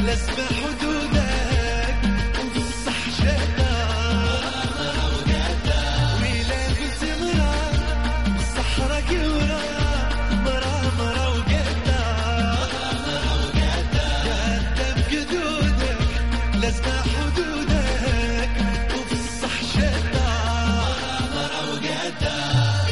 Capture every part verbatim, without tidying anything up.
لازم حدودك وفصح شتا ويلا قلت مرا الصحراء كورا مرا مرا وقتا قدام قدودك لازم حدودك وفصح شتا مرا وقتا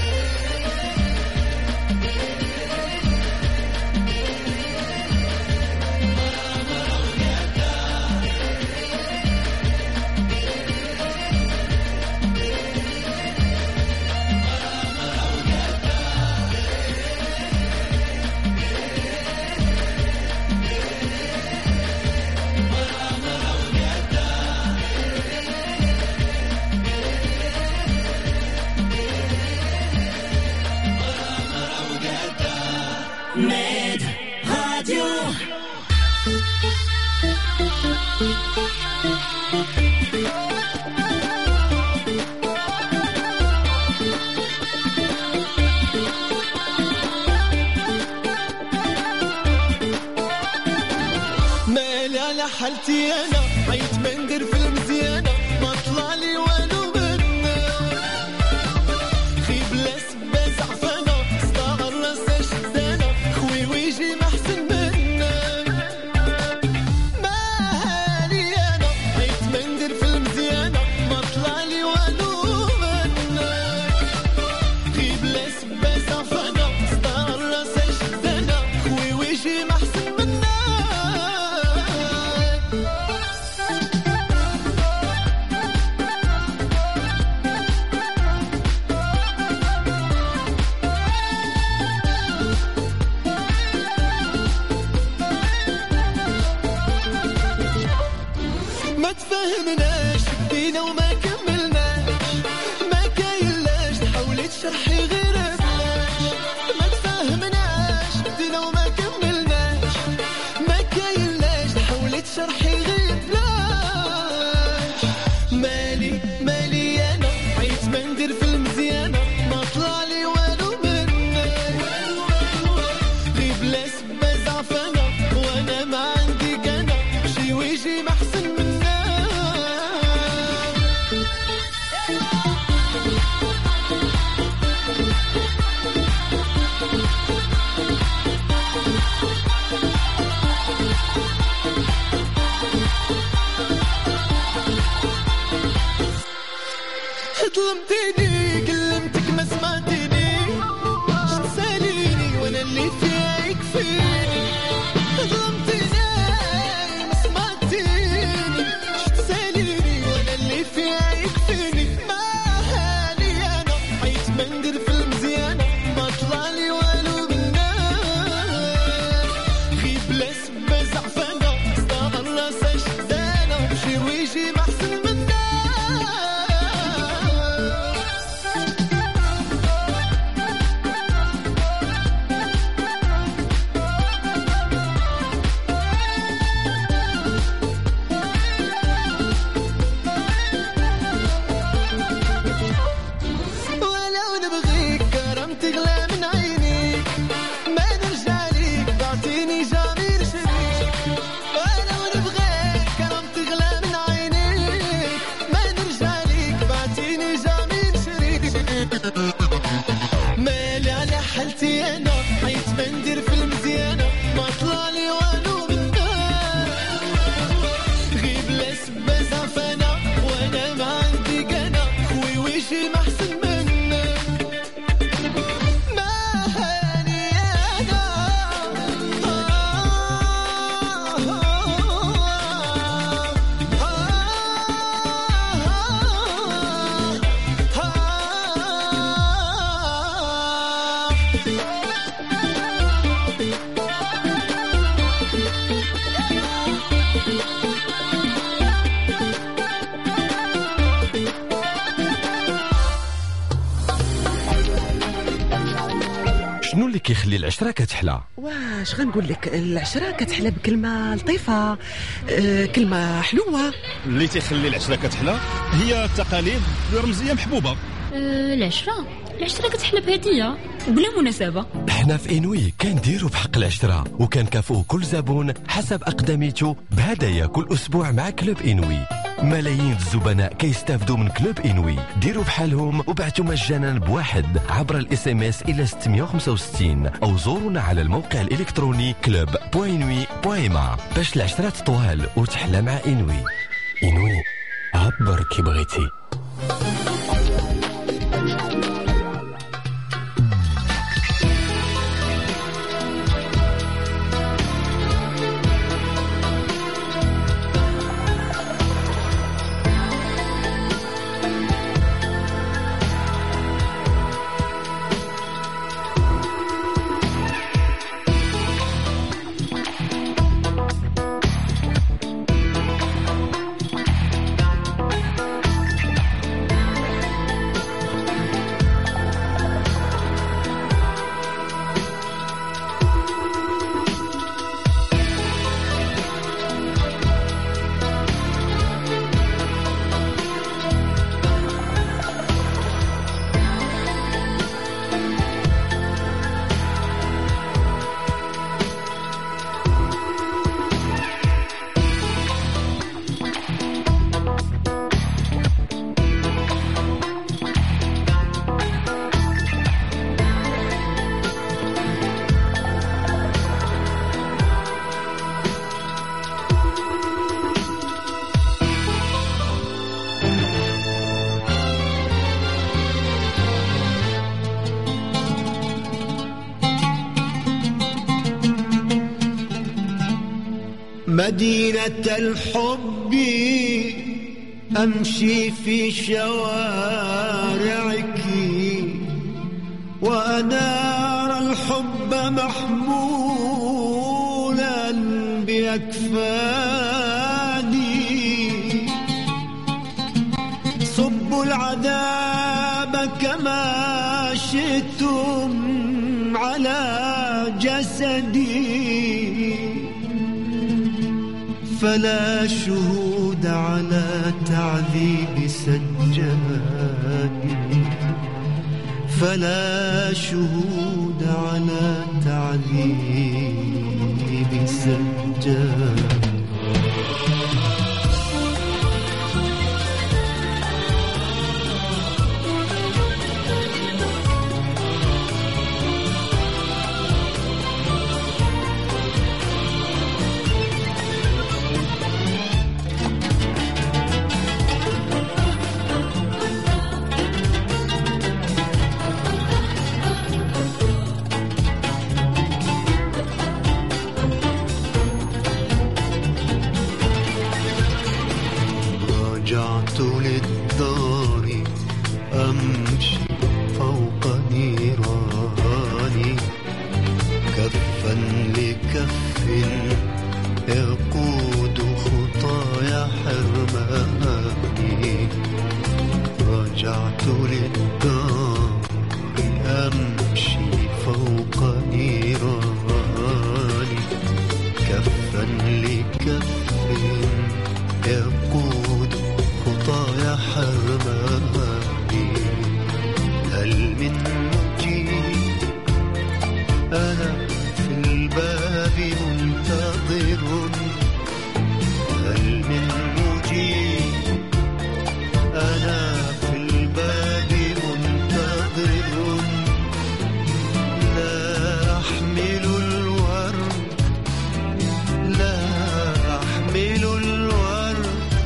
Med Radio. مالي على حالتي انا عيت ما ندير في المزيانه ما طلع لي والو منه خيب لا سبه زعفانه صداع الراس شدانه خوي ويجي ما احسن منه مالي انا عيت ما ندير في المزيانه ما طلع لي والو منه خيب لا سبه زعفانه صداع الراس شدانه خوي ويجي ما احسن منه ما تفهمناش بدينا وما كملناش ما كايلاش حاولت شرحي غير فلاش ما تفهمناش بدينا وما كملناش ما كايلاش حاولت شرحي غير فلاش مالي مالي انا عيت ما ندير في المزيانه ما طلع لي والو منك غيب لا سبه زعفانه وانا ما عندي كان شي ويجي ما احسن منك ظلمتيني كلمتك ما سمعتيني شت ساليني وانا اللي فيها يكفيني ظلمتيني ما سمعتيني شت ساليني وانا اللي فيها يكفيني ما هاني انا عيت ما ندير في المزيانه ما طلع لي والو منك غيب لا سبه زعفانه صداع الراس شدانه شي ويجي ما احسن منك ولو نبغيك كرمت غلا من عينيك ما نرجع ليك تعطيني جميل شريك ولو نبغيك كرمت غلا من عينيك ما نرجع ليك تعطيني جميل شريك مالي على حالتي انا عيت ما ندير في المزيانه ما طلع لي والو منك غيب لا سبه زعفانه وانا ما عندي كان خوي ويجي ما احسن منك ما هاني انا شنو اللي كيخلي العشرة كتحلى؟ واش غنقول لك العشرة كتحلى بكلمة لطيفة أه كلمة حلوة. اللي تيخلي العشرة كتحلى هي التقاليد الرمزية محبوبة. أه العشرة العشرة كتحلى بهدية بلا مناسبة. حنا في إنوي كنديروا بحق العشرة وكنكافئوا كل زبون حسب أقدميته بهدايا كل أسبوع مع كلوب إنوي. ملايين الزبناء كيستافدوا من كلوب إنوي. ديروا بحالهم وبعتوا مجانا بواحد عبر الاس ام اس الى ستمية وخمسة وستين او زورونا على الموقع الالكتروني كلوب بوين انوي بوين ما باش العشرات طوال وتحلى مع إنوي. إنوي عبر كي بغيتي. مدينة الحب أمشي في شوارعك وأنا أرى الحب محمولا بأكفاني. صبوا العذاب كما شئتم على جسدي فلا شهود على تعذيب سجاني. فلا شهود على تعذيب سجاني. رجعت للدار أمشي فوق نيراني كفا لكف يقود خطايا حرماني. رجعت للدار أمشي فوق نيراني كفا لكف يقود خطايا حرماني. هل من مجيب أنا في الباب منتظر. هل من مجيب أنا في الباب منتظر. لا أحمل الورد لا أحمل الورد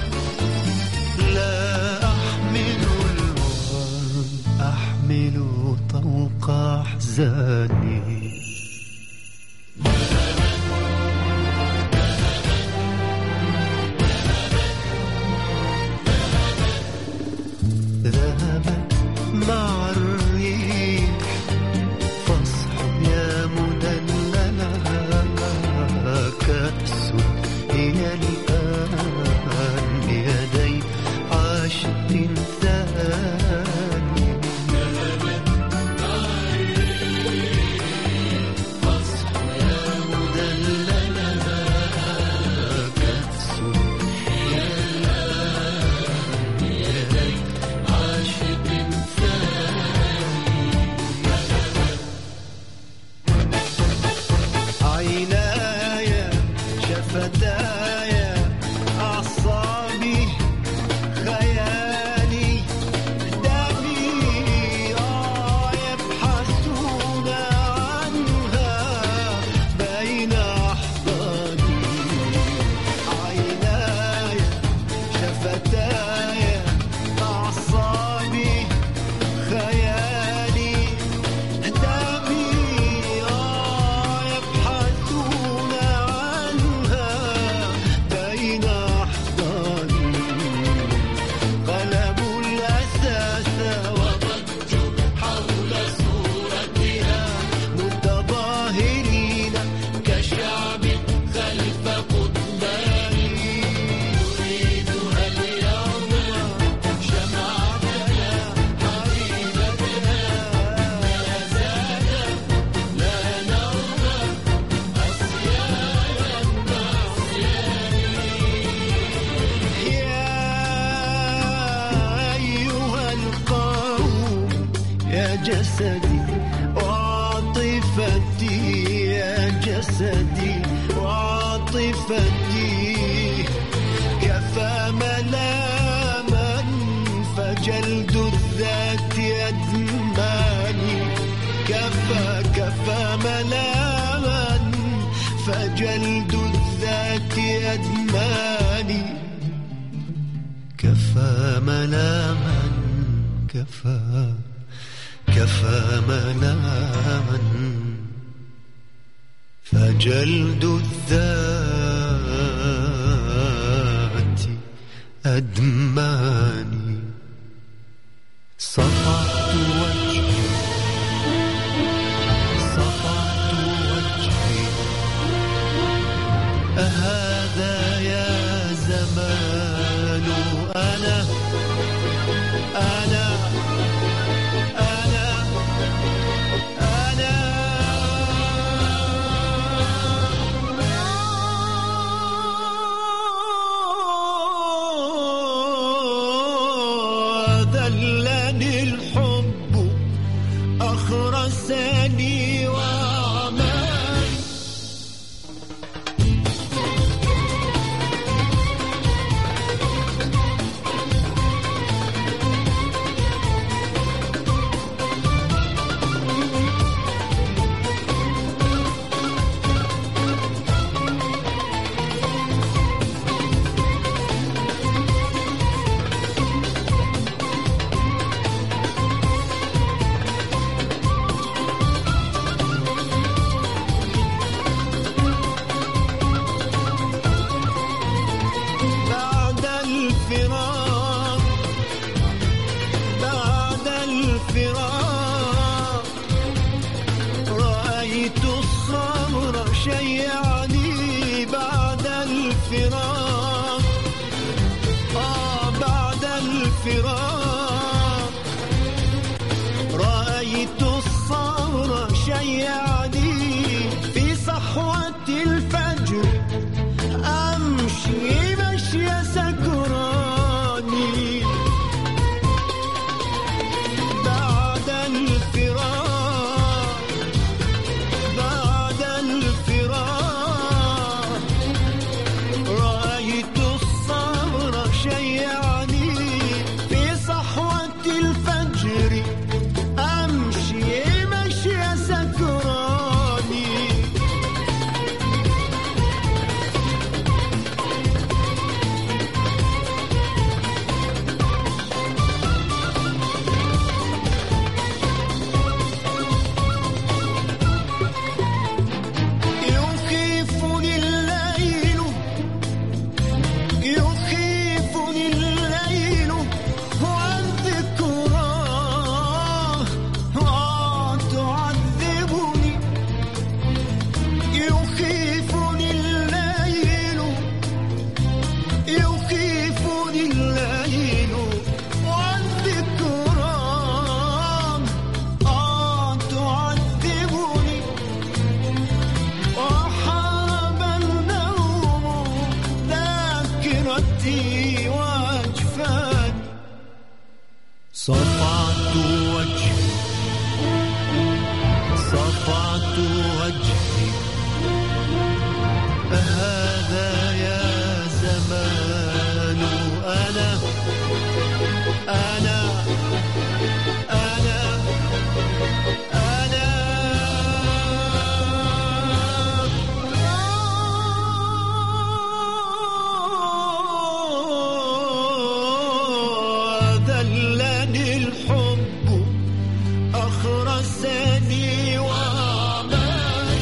لا أحمل الورد أحمل طوق أحزاني. ذهبت مع الريح فاصحب يا مدللة كأس هي الآن بيدي عاشق ثاني. ذهبت مع الريح جسدي وعاطفتي يا جسدي وعاطفتي كفى ملاما فجلد الذات يدماني كفى كفى ملاما فجلد الذات يدماني كفى ملاما كفى كفى ملاما فجلد الذات أدماني صفعت وجهي صفعت وجهي أهذا يا زمان أنا أنا أخرسني وعماني رأيت الصبر شيعني في صحوة الفجر أمشي مشي سكراني بعد الفراق بعد الفراق رأيت الصبر شيعني في صحوة الفجر أمشي مشي سكراني يخيفني الليل يخيفني الليل والذكرى تعذبني يخيفني الليل يخيفني الليل والذكرى تعذبني وحارب النوم ذاكرتي وأجفاني صفعت وجهي صفعت وجهي هذا يا أنا أنا أنا أنا دلني الحب أخرسني وأعماني.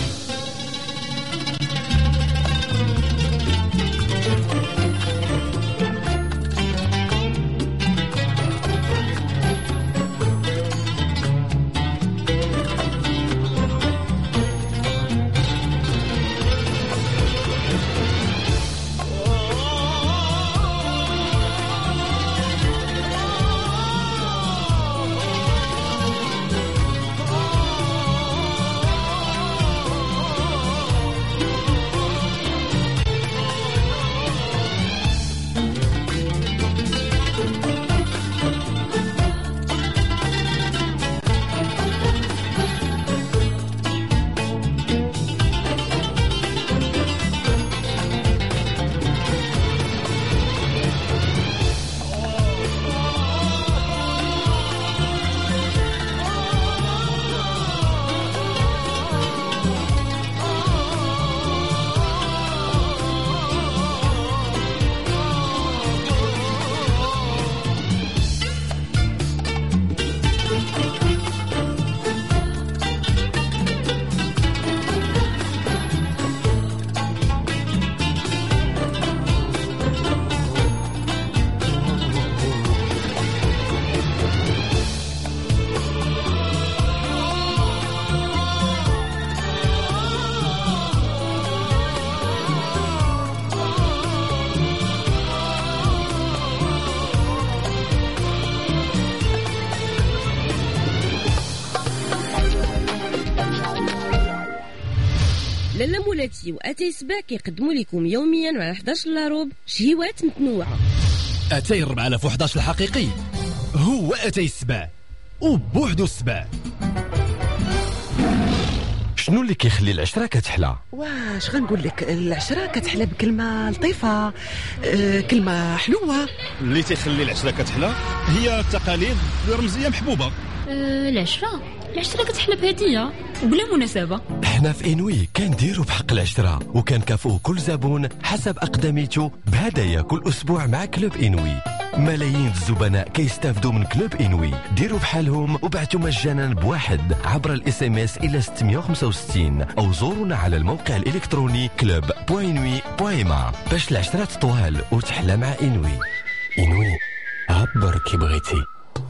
لالا مولاتي واتاي سباع كيقدموا لكم يوميا مع إحدى عشر الا ربع شهيوات متنوعه. اتاي أربعة آلاف وإحدى عشر الحقيقي هو اتاي السباع وبوحدو السباع. شنو اللي كيخلي العشرة كتحلى؟ واش غنقول لك، العشرة كتحلى بكلمة لطيفة، أه كلمة حلوة. اللي تيخلي العشرة كتحلى هي التقاليد الرمزية محبوبة. أه العشرة العشرة كتحلى بهدية وبلا مناسبة. حنا في إنوي كنديروا بحق العشرة وكنكافئوا كل زبون حسب أقدميته بهدايا كل أسبوع مع كلوب إنوي. ملايين الزبناء كيستافدوا من كلوب إنوي. ديروا بحالهم وبعتوا مجانا بواحد عبر الاس ام اس الى ستمية وخمسة وستين او زورونا على الموقع الالكتروني كلوب بوين انوي بوين ما باش العشرة طوال وتحلى مع إنوي. إنوي عبر كي بغيتي.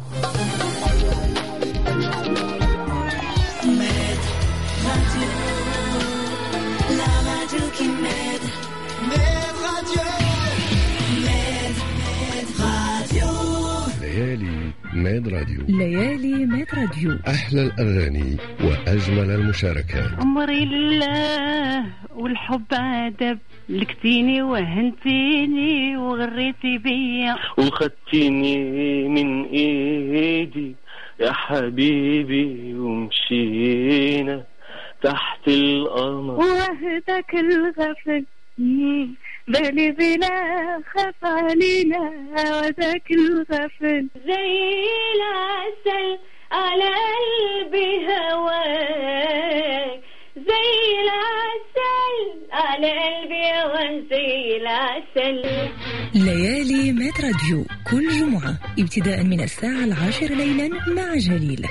ليالي ميد راديو. ليالي ميد راديو، أحلى الأغاني وأجمل المشاركات. أمري لله والحب عذب، لكتيني وهنتيني وغريتي بيا وخدتيني من إيدي يا حبيبي ومشينا تحت القمر. وهداك الغفل بالي بلا خاف علينا، وذاك الغفل زي العسل على قلبي هواك، زي العسل على قلبي هواك، زي العسل. ليالي ميد راديو كل جمعة ابتداء من الساعة العاشرة ليلا مع جليل.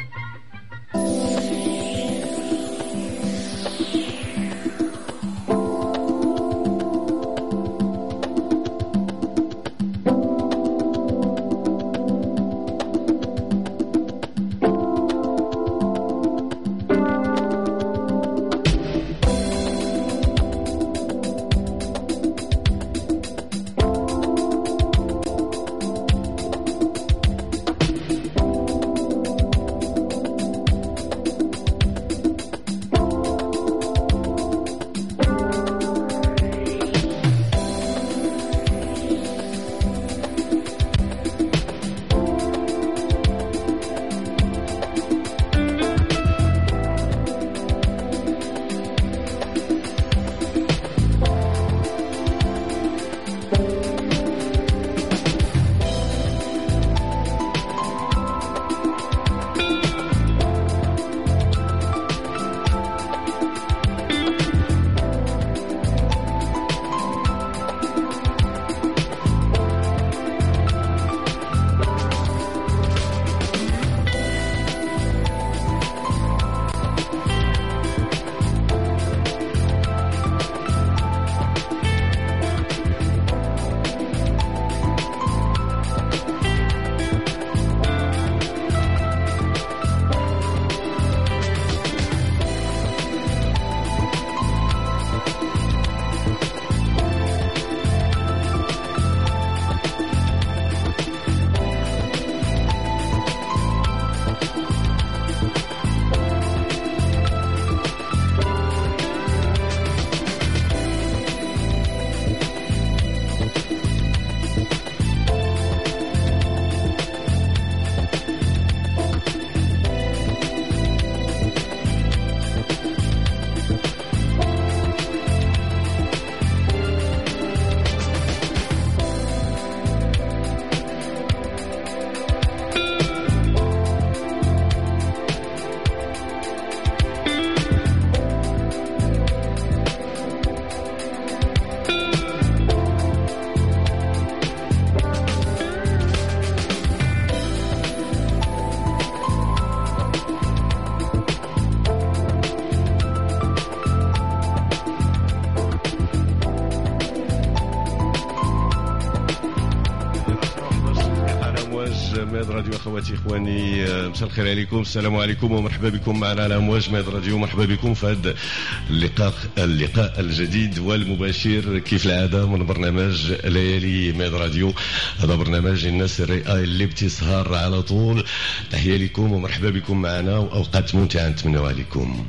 امواج ميد راديو. اخواتي اخواني مساء الخير عليكم، السلام عليكم ومرحبا بكم معنا على امواج ميد راديو. مرحبا بكم في هذا اللقاء اللقاء الجديد والمباشر كيف العاده من برنامج ليالي ميد راديو. هذا برنامج الناس الرئة اللي بتسهر على طول. تحيه لكم ومرحبا بكم معنا واوقات ممتعه نتمنوا عليكم.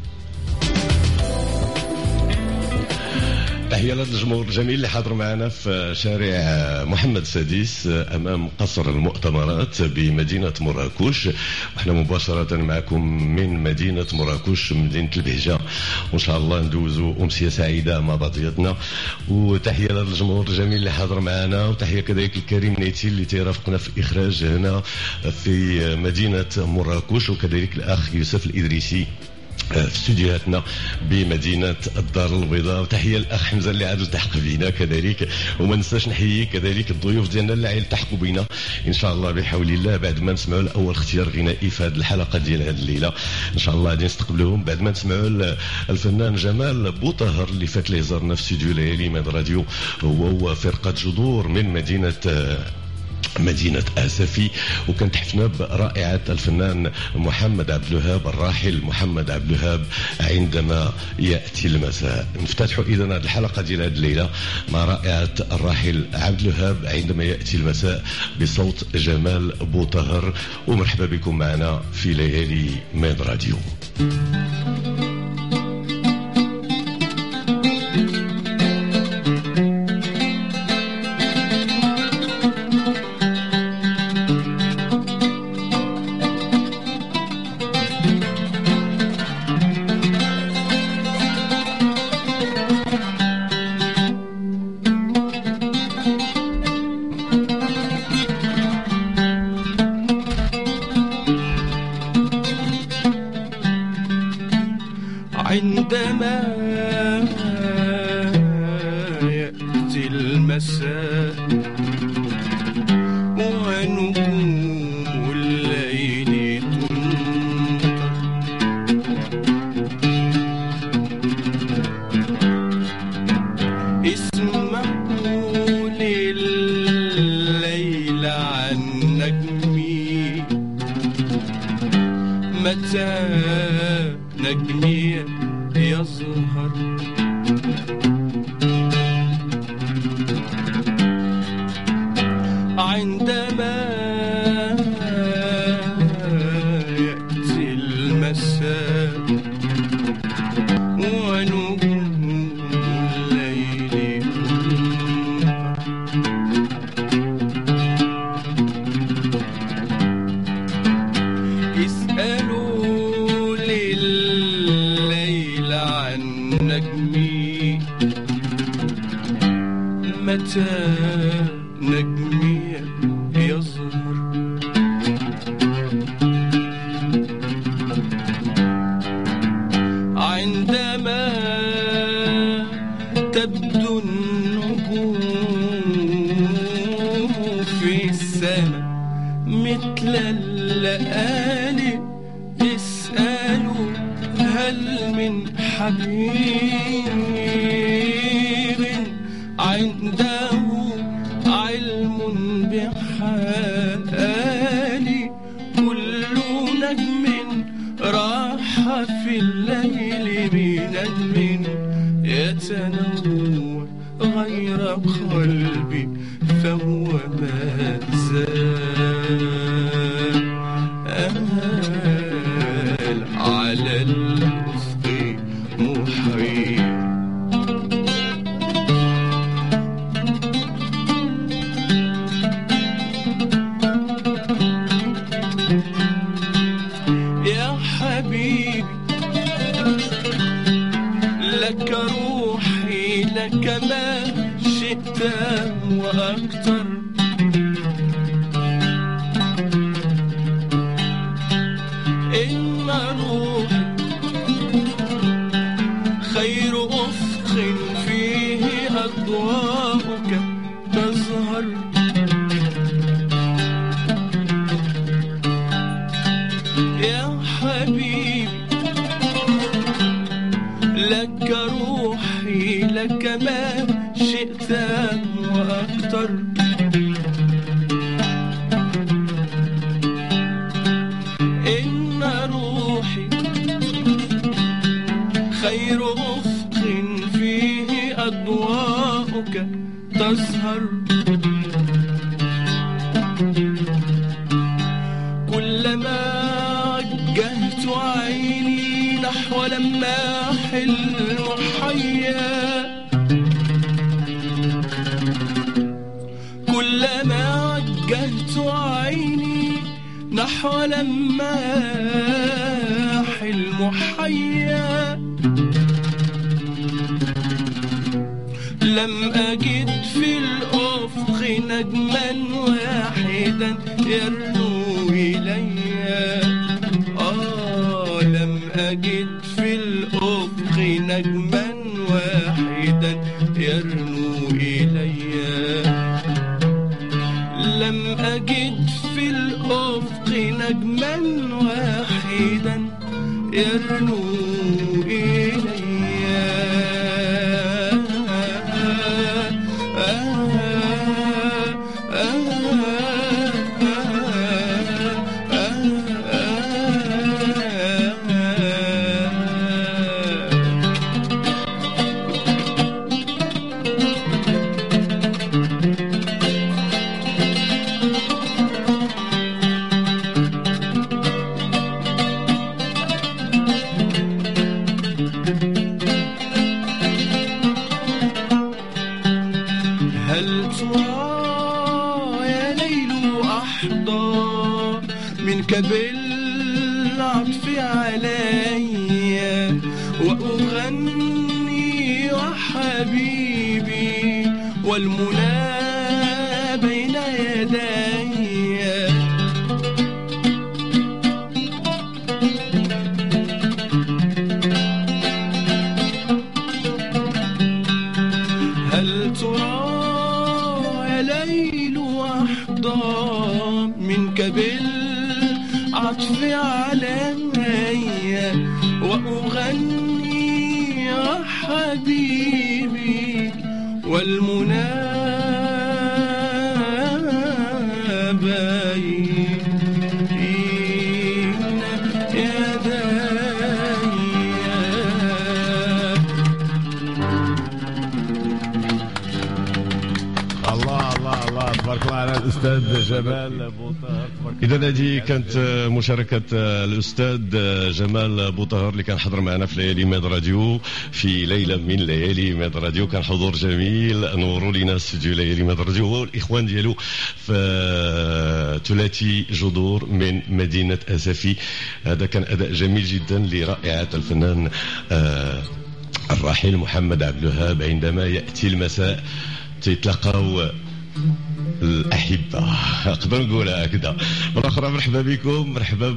تحية لهذا الجمهور الجميل اللي حاضر معنا في شارع محمد السادس أمام قصر المؤتمرات بمدينة مراكش، وإحنا مباشرة معكم من مدينة مراكش مدينة البهجة، وإن شاء الله ندوزوا أمسية سعيدة مع بعضياتنا. وتحية لهذا الجمهور الجميل اللي حاضر معنا، وتحية كذلك الكريم نيتي اللي تيرافقنا في الإخراج هنا في مدينة مراكش، وكذلك الأخ يوسف الإدريسي في استديوهاتنا بمدينة الدار البيضاء. وتحية الأخ حمزة اللي عاد التحق بينا كذلك، وما ننساش نحيي كذلك الضيوف ديالنا اللي التحقوا بينا إن شاء الله بحول الله. بعد ما نسمعوا الأول اختيار غنائي في هذه الحلقة ديال هذه الليلة إن شاء الله غادي نستقبلوهم بعد ما نسمعوا الفنان جمال بوطهر اللي فات ليه زارنا في استوديو ليالي ميد راديو، وهو فرقة جذور من مدينة مدينة آسفي. وكانت حفنا برائعة الفنان محمد عبد الوهاب، الراحل محمد عبد الوهاب عندما يأتي المساء. نفتتحوا إذا هذه الحلقة ديال هذه الليلة مع رائعة الراحل عبد الوهاب عندما يأتي المساء بصوت جمال بوطهر. ومرحبا بكم معنا في ليالي ميد راديو. عندما يأتي المساء ونجوم الليل تمطر، اسمعوا لليل عن نجمي، متى نجمي يظهر عندما يأتي المساء ونجوم الليل اسألوا لليل عن نجمي، متى نجمي يظهر عندما تبدو النجوم في السماء مثل اللآلئ. اسألوا هل من حبيب عنده علم بحالي، كل نجم راح في الليل بنجم يتنور غير قلبي فهو ما زال أمال على الأفق محيط. يا حبيبي لك روحي، لك ما شئت وأكثر، إن روحي خير أفق فيه أضواءك تظهر. يا حبيبي لك روحي، لك ما شئت وأكثر، تسهر كلما وجهت عيني نحو لماح المحيا كلما وجهت عيني نحو لماح المحيا لم أجد في الأفق نجما واحدا يرنو إلي آه لم أجد في الأفق نجما واحدا يرنو إلي لم أجد في الأفق نجما واحدا يرنو إلي بالعطف علي وأغني وحبيبي والمنى بين يدي هل ترى يا ليل وحدة منك بال عطف علي وأغني يا حبيبي والمنى بين يدي الله الله الله تبارك الله على الأستاذ جمال بوطهر. إذا هذه كانت مشاركة الأستاذ جمال بوطهر اللي كان حضر معنا في ليالي ميد راديو في ليلة من ليالي ميد راديو. كان حضور جميل، نوروا لنا استوديو ليالي ميد راديو هو الإخوان ديالو في ثلاثي جذور من مدينة أسفي. هذا كان أداء جميل جدا لرائعة الفنان الراحل محمد عبد الوهاب. عندما يأتي المساء تتلقاو الأحبة، أقدر نقولها هكذا. مرة أخرى مرحبا بكم، مرحبا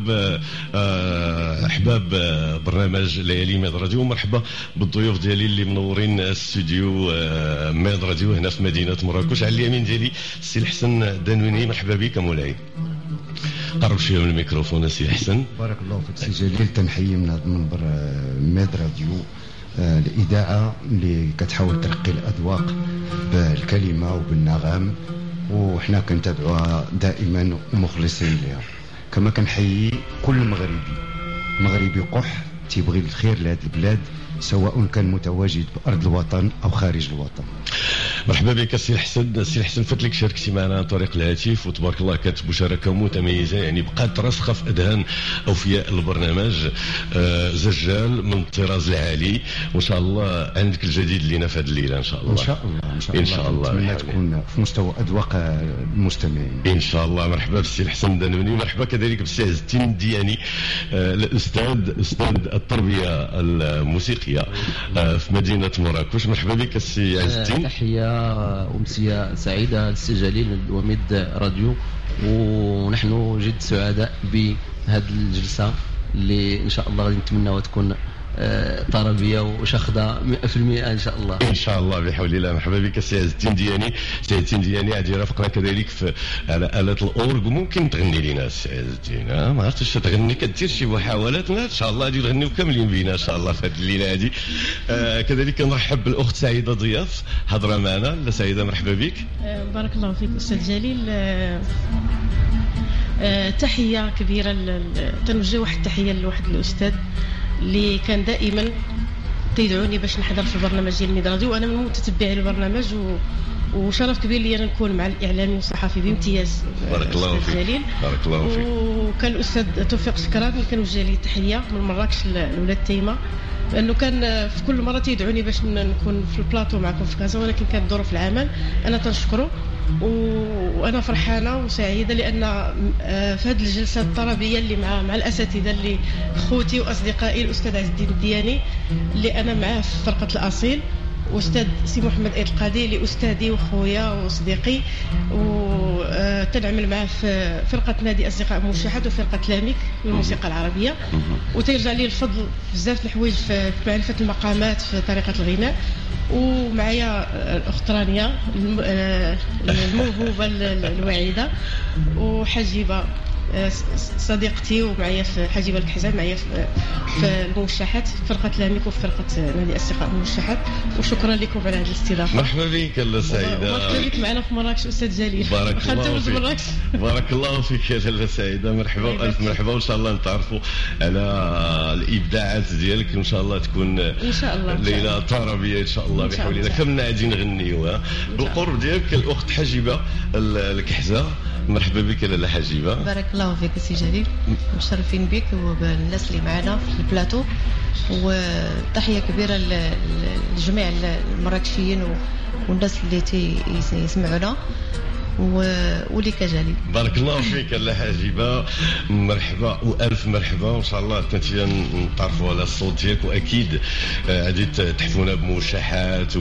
أحباب برنامج ليالي ميد راديو، مرحبا بالضيوف ديالي اللي منورين استوديو ميد راديو هنا في مدينة مراكش. على اليمين ديالي السي الحسن دانوني، مرحبا بك مولاي. قرب شويه من الميكروفون السي الحسن. بارك الله فيك سي جليل. تنحيي من هذا المنبر ميد راديو الإذاعة اللي كتحاول ترقي الأذواق بالكلمة وبالنغم، وحنا كنتابعوها دائما ومخلصين لها. كما كنحيي كل مغربي مغربي قح تيبغي الخير لهذه البلاد، سواء كان متواجد بأرض الوطن أو خارج الوطن. مرحبا بك السي الحسن. السي الحسن فتلك شاركتي معنا عن طريق الهاتف وتبارك الله كانت مشاركه متميزه، يعني بقات راسخه في اذهان اوفياء البرنامج. آه زجال من الطراز العالي، وان شاء الله عندك الجديد لنا في هذه الليله ان شاء الله. ان شاء الله ان شاء الله, إن شاء الله. نتمنى تكون في مستوى اذواق المستمعين ان شاء الله. مرحبا بالسي الحسن دانوني، مرحبا كذلك بالسي عز الدين الدياني، آه الاستاذ استاذ التربيه الموسيقيه آه في مدينه مراكش. مرحبا بك السي عز الدين. تحيه أمسية سعيدة للسي جليل وميد راديو، ونحن جد سعداء بهذه الجلسة اللي إن شاء الله غادي نتمنى تكون طربيه وشخده مئة بالمئة ان شاء الله. ان شاء الله بحول الله. مرحبا بك سي عز الدين دياني. سي عز الدين دياني غادي يرافقنا كذلك في على آلة الأورغ. ممكن تغني لنا سي عز الدين؟ اه ما عرفتش تغني، كدير شي محاولات ان شاء الله غادي نغنيو كاملين بينا ان شاء الله في هذه الليله هذه. آه كذلك كنرحب بالاخت سعيده ضياف حاضره معنا. لا سعيده مرحبا بك. آه بارك الله فيك استاذ جليل. آه آه تحيه كبيره تنوجه واحد التحيه لواحد الاستاذ اللي كان دائما تيدعوني باش نحضر في البرنامج ديال ميد راديو، وانا من متتبعي البرنامج و... وشرف كبير لي انا نكون مع الاعلامي والصحفي بامتياز. بارك الله فيك. جليل. بارك الله فيك. وكان الاستاذ توفيق شكران اللي كنوجه ليه التحيه من مراكش لولاد تيمه، لانه كان في كل مره تيدعوني باش نكون في البلاطو معكم في كازا، ولكن كانت ظروف العمل. انا تنشكره وانا فرحانه وسعيده لان في هذه الجلسه الطربيه اللي مع مع الاساتذه اللي خوتي واصدقائي الاستاذ عز الدين الدياني اللي انا معاه في فرقه الاصيل، واستاذ سي محمد ايد القاضي اللي استاذي وخويا وصديقي، وتنعمل معاه في فرقه نادي اصدقاء موشحات وفرقه لاميك للموسيقى العربيه، وتيرجع لي الفضل بزاف الحوايج في معرفه المقامات في طريقه الغناء. ومعايا الاخت رانيا الموهوبه الواعده، وحجيبه صديقتي، ومعايا في حجيبه الكحزه معايا في, في الموشحات في فرقه لاميك وفي فرقه نادي اصدقاء الموشحات. وشكرا لكم على هذه الاستضافه. مرحبا بك لاله سعيده. مرحبا بك معنا في مراكش استاذ جليل. بارك الله فيك. بارك الله فيك يا لاله سعيده. مرحبا الف مرحبا، وان شاء الله نتعرفوا على الابداعات ديالك، وان شاء الله تكون ان شاء الله ليله طربيه ان شاء الله بحول الله. كملنا غادي نغنيو بالقرب ديالك الاخت حجيبه الكحزه. مرحبا بك لاله حجيبه. بارك الله فيك سي جليل، مشرفين بك وبالناس اللي معنا في البلاطو، وتحيه كبيره لجميع المراكشيين والناس اللي تيسمعونا وليك جليل. بارك الله فيك لاله حجيبه. مرحبا والف مرحبا، وان شاء الله تنتيا نتعرفوا على الصوت ديالك، واكيد غادي تحفونا بموشحات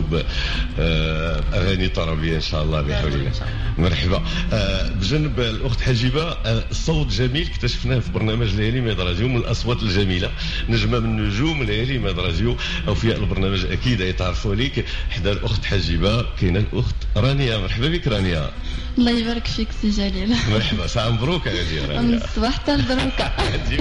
وباغاني طربيه ان شاء الله بحول الله. مرحبا. بجانب الاخت حجيبه، الصوت جميل اكتشفناه في برنامج ليالي ميد راديو، من الاصوات الجميله، نجمه من نجوم ليالي ميد راديو. اوفياء البرنامج اكيد يتعرفوا عليك. حدا الاخت حجيبه كاينه الاخت رانيا. مرحبا بك رانيا. الله يبارك فيك سي جليل. مرحبا، ساعة مبروك على رانيا. من الصباح حتى لدروكا.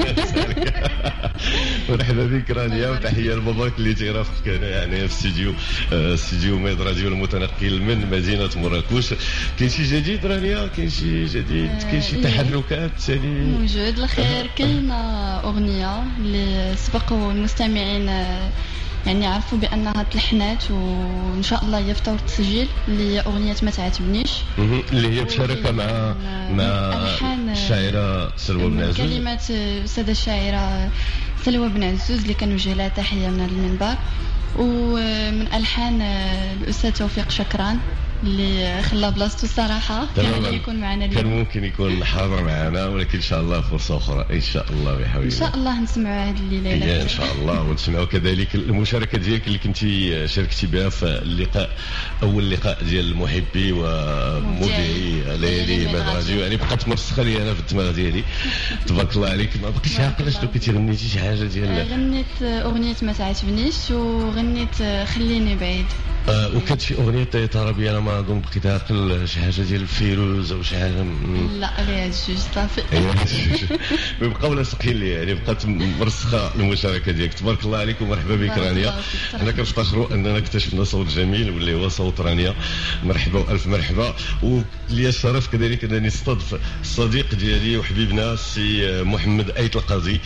مرحبا بك رانيا، وتحية لباباك اللي تيرافقك هنا يعني في استديو استديو ميد راديو المتنقل من مدينة مراكش. كاين شي جديد رانيا؟ كاين شي جديد؟ كاين شي تحركات ثاني؟ موجود الخير. كاينة أغنية اللي سبقوا المستمعين يعني عرفوا بانها تلحنات، وان شاء الله هي في طور التسجيل، اللي هي اغنيه ما تعاتبنيش، اللي هي بشراكه مع مع الشاعره سلوى بن عزوز، كلمات الاستاذه الشاعره سلوى بن عزوز اللي كنوجه لها تحيه من المنبر، ومن الحان الاستاذ توفيق شكران اللي خلى بلاصتو الصراحه كان يكون معنا اليوم. كان ممكن يكون حاضر معنا، ولكن ان شاء الله فرصه اخرى ان شاء الله بحول الله. ان شاء الله نسمعوا هذه الليله ان شاء الله، ونسمعوا كذلك المشاركه ديالك اللي كنتي شاركتي بها في اللقاء، اول لقاء ديال المحبي ومذيعي ليالي ميد راديو. يعني بقات مرسخه لي انا في الدماغ ديالي. تبارك الله عليك. ما بقيتش عاقله شنو كنتي غنيتي شي حاجه ديال؟ غنيت اغنيه ما تعاتبنيش، وغنيت خليني بعيد. آه وكانت شي اغنيه طربيه انا ما اظن بقيت عاقل، شي حاجه ديال فيروز او شي حاجه. لا غير هاد الجوج صافي. بقاو لاصقين لي، يعني بقات مرسخه المشاركه ديالك. تبارك الله عليك ومرحبا بك رانيا. حنا كنفتخروا اننا اكتشفنا صوت جميل واللي هو صوت رانيا. مرحبا والف مرحبا. ولي الشرف كذلك انني نستضيف الصديق ديالي وحبيبنا السي محمد ايت القاضي.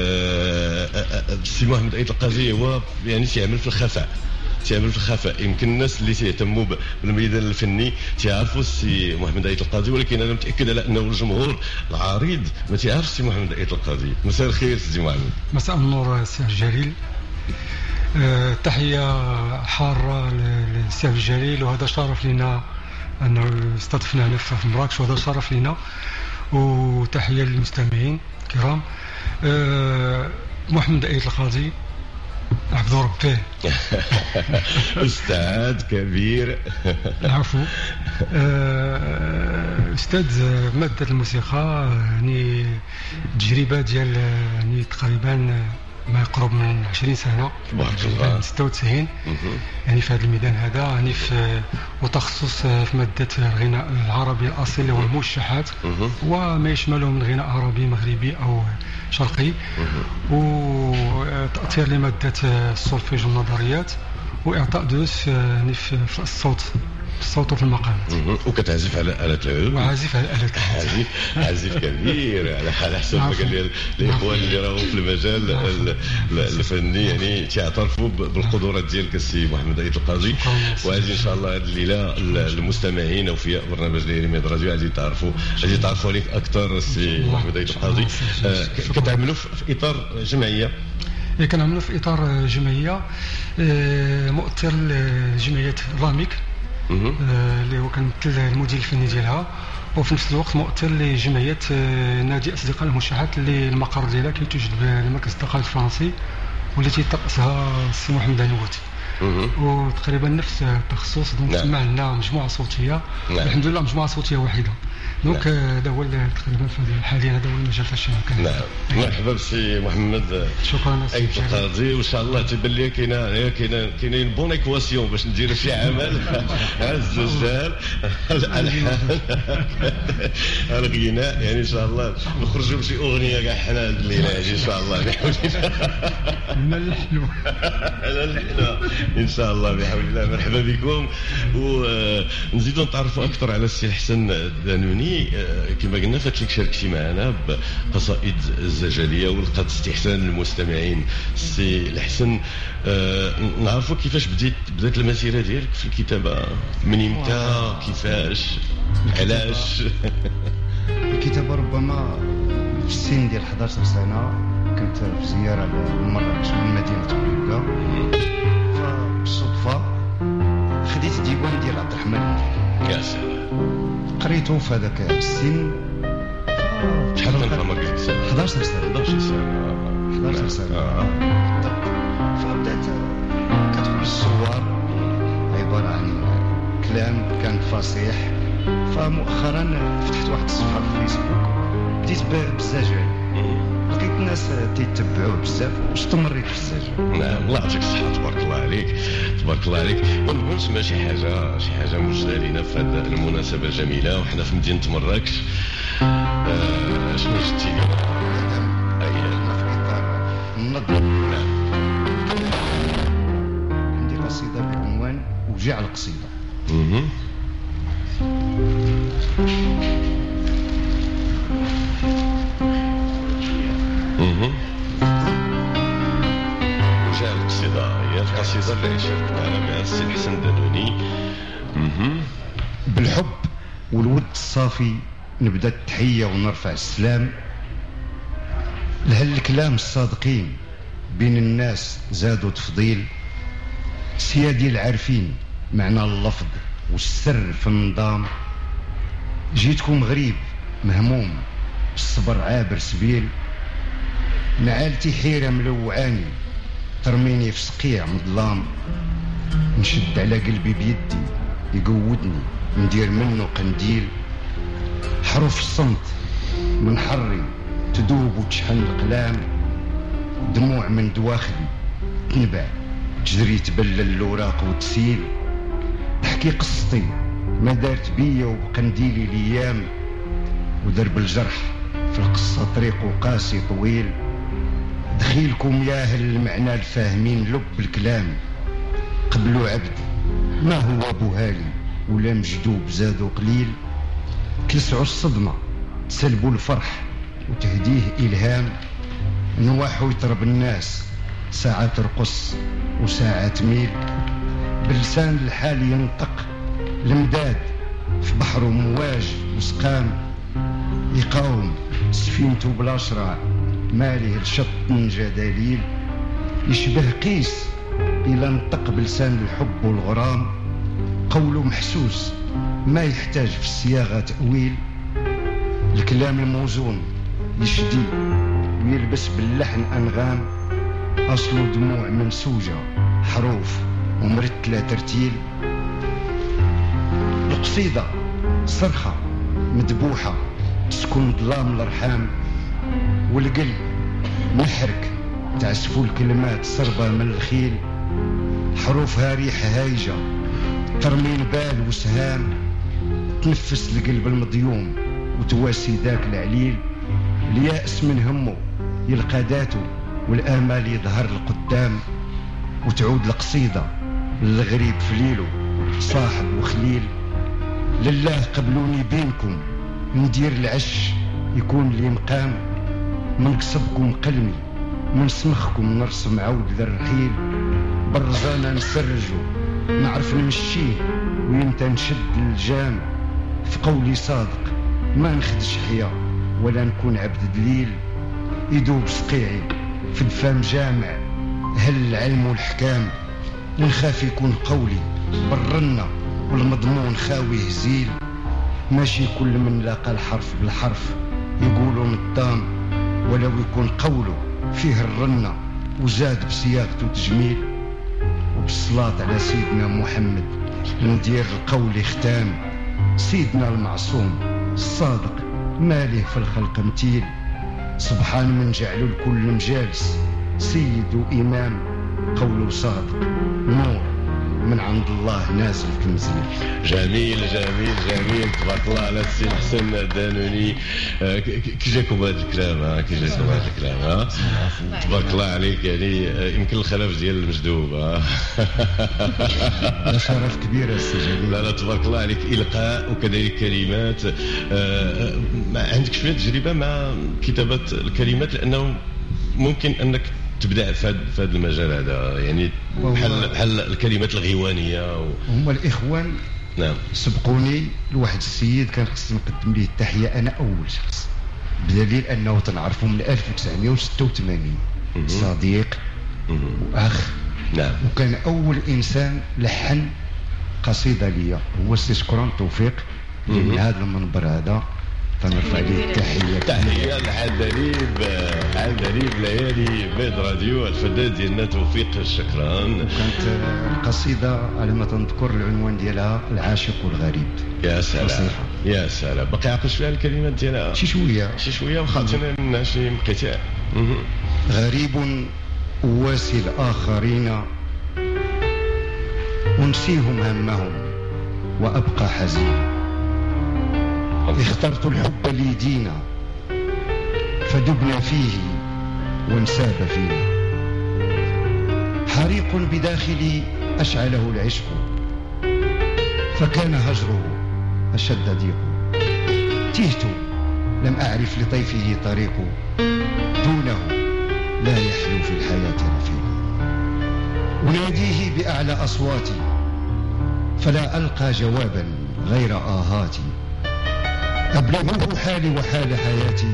السي محمد ايت القاضي هو يعني تيعمل في الخفاء، تعمل في الخفاء. يمكن الناس اللي تيهتموا بالميدان الفني تعرفوا السي محمد ايت القاضي، ولكن انا متاكد على انه الجمهور العريض ما تعرف السي محمد ايت القاضي. مساء الخير سي محمد. مساء النور سي جليل. أه تحيه حاره للسي جليل، وهذا شرف لنا انه استضفنا هنا في مراكش، وهذا شرف لنا. وتحيه للمستمعين الكرام. أه محمد ايت القاضي عبد ربه استاذ كبير. العفو. استاذ ماده الموسيقى، يعني تجربه ديال يعني تقريبا ما يقرب من عشرين سنه، تقريبا ستة وتسعين يعني في هذا الميدان هذا، يعني في وتخصص في ماده الغناء العربي الاصيل اللي هو الموشحات، وما يشمله من غناء عربي مغربي او شرقي، وتأثير لمادة السولفيج والنظريات، وإعطاء دروس يعني في الصوت الصوت وفي المقامات. وكتعزف على آلة العود. وعازف على آلة عازف عازف كبير على على حسب ما قال لي الاخوان اللي راهو في المجال الفني يعني تعترفوا بالقدرات ديالك السي محمد عيد القاضي. وهذه ان شاء الله هذه الليله المستمعين اوفياء برنامج ديالي ميد راديو غادي تعرفوا غادي يتعرفوا عليك اكثر السي محمد عيد القاضي. كتعملوا في اطار جمعيه؟ كنعملوا في اطار جمعيه مؤثر لجمعيه راميك اللي هو كنمثل المدير الفني ديالها، وفي نفس الوقت مؤثر لجمعيه نادي اصدقاء المشاحات اللي المقر ديالها كيتوجد بمركز الثقافه الفرنسي والتي ترأسها السي محمد عنوتي. وتقريبا نفس التخصص. دونك نعم. تسمى عندنا مجموعه صوتيه. نعم. الحمد لله مجموعه صوتيه واحده. دونك هذا هو تقريبا حاليا هذا هو المجال فاش كان. نعم. مرحبا بسي محمد. شكرا سي القاضي. وان شاء الله تبان لي كاينه كاينه كاينه بون ايكواسيون باش نديروا شي عمل. الزجال الالحان الغناء يعني ان شاء الله نخرجوا بشي اغنيه كاع حنا الليله هذه ان شاء الله بحول الله. نلحنوا نلحنوا ان شاء الله بحول الله. مرحبا بكم. ونزيدوا نتعرفوا اكثر على السي الحسن الدانوني. كما قلنا فاتلك شاركتي معنا بقصائد الزجاليه ولقات استحسان المستمعين. السي الحسن أه نعرفوا كيفاش بديت بدات المسيره ديالك في الكتابه، من امتى، كيفاش، علاش؟ الكتابه ربما في السن ديال احد عشر سنه كنت في زياره لمراكش من مدينه بويكا، فبالصدفه خديت ديوان ديال عبد الرحمن. يا سلام. قريته في هذاك السن. شحال من عمرك؟ احد عشر سنه. احد عشر سنه. احد عشر سنه. فبدات كتقول الصور عباره عن كلام كان فصيح. فمؤخرا فتحت واحد الصفحه في الفيسبوك بديت بالزجاج، لقيت الناس تيتبعوه بزاف واستمريت في الزجاج. نعم الله يعطيك الصحه. تبارك الله عليك تبارك الله عليك. ونبغيو نسمع شي حاجه شي حاجه موجوده لينا في هذه المناسبه الجميله وحنا في مدينه مراكش. آه شنو جبتي لي؟ اي في اطار النظم. نعم. عندي قصيده بعنوان وجع القصيده. اها اها وجع القصيده هي القصيده اللي عشت معنا مع السي الحسن الدانوني. اها بالحب والود الصافي نبدا التحيه ونرفع السلام لهالكلام الصادقين بين الناس زادوا تفضيل. سيادي العارفين معنى اللفظ والسر في النظام. جيتكم غريب مهموم الصبر عابر سبيل. نعالتي حيرة ملوعاني ترميني في سقيع مظلام. نشد على قلبي بيدي يقودني ندير منه قنديل. حروف الصمت من حري تدوب وتشحن القلام. دموع من دواخلي تنبع تجري تبلل الوراق وتسيل. تحكي قصتي ما دارت بيا وبقنديلي الايام. ودرب الجرح في القصة طريقه قاسي طويل. دخيلكم يا اهل المعنى الفاهمين لب الكلام. قبلوا عبد ما هو ابو هالي ولا مجدوب زادوا قليل. تلسعوا الصدمة تسلبوا الفرح وتهديه إلهام. نواحوا يطرب الناس ساعة ترقص وساعة تميل. بلسان الحال ينطق المداد في بحر مواج وسقام. يقاوم سفينته بلا شراع ماليه الشط من جداليل. يشبه قيس إلى نطق بلسان الحب والغرام. قوله محسوس ما يحتاج في الصياغة تأويل. الكلام الموزون يشدي ويلبس باللحن أنغام. أصله دموع منسوجة حروف ومرتلة ترتيل. القصيدة صرخة مذبوحة تسكن ظلام الأرحام. والقلب محرك تعسفوا الكلمات صربة من الخيل. حروفها ريح هايجة ترمي بال وسهام. تنفس القلب المضيوم وتواسي ذاك العليل. اليأس من همه يلقى ذاته والآمال يظهر القدام. وتعود القصيدة للغريب في ليله صاحب وخليل لله قبلوني بينكم ندير العش يكون لي مقام من كسبكم قلمي من سمخكم نرسم عود ذا الرحيل برزانا نسرجو نعرف نمشيه وينت نشد الجام في قولي صادق ما نخدش حيا ولا نكون عبد دليل يدوب سقيعي في الفم جامع هل العلم والحكام نخاف يكون قولي برنا والمضمون خاوي هزيل ماشي كل من لاقى الحرف بالحرف يقولوا نطام ولو يكون قوله فيه الرنة وزاد بسياقته تجميل وبالصلاة على سيدنا محمد ندير القول ختام سيدنا المعصوم الصادق ماليه في الخلق متيل سبحان من جعله الكل مجالس سيد وإمام قوله صادق نور من عند الله نازل في المزيل. جميل جميل جميل تبارك الله على السي حسن دانوني. آه كي جاكم هذا الكلام كي جاكم هذا الكلام ها تبارك الله عليك يعني آه يمكن الخلاف ديال المجدوب ها شرف كبير السي جليل. لا لا تبارك الله عليك إلقاء وكذلك كلمات. آه عندك شوية تجربة مع كتابة الكلمات لأنه ممكن أنك تبدا في هذا المجال هذا يعني بحال بحال الكلمات الغيوانيه و... هما الاخوان نعم سبقوني لواحد السيد كان خصني نقدم ليه التحيه انا اول شخص بدليل انه تنعرفه من ألف وتسعمائة وستة وثمانين صديق واخ نعم وكان اول انسان لحن قصيده ليا هو السي شكران توفيق من هذا المنبر هذا فنرفع ليه التحية تحية لعندليب عندليب ليالي بيض راديو الفنان ديالنا توفيق الشكران. وكانت القصيدة على ما تنذكر العنوان ديالها العاشق والغريب. يا سلام يا سلام باقي عاقلش فيها الكلمات ديالها شي شوية شي شوية وخاطرنا شي مقطع. غريب أواسي الآخرين أنسيهم همهم وأبقى حزين اخترت الحب لي دينا فدبنا فيه وانساب فينا حريق بداخلي أشعله العشق فكان هجره أشد ضيق تهت لم أعرف لطيفه طريق دونه لا يحلو في الحياة رفيق أناديه بأعلى أصواتي فلا ألقى جوابا غير آهاتي أبلغوه حالي وحال حياتي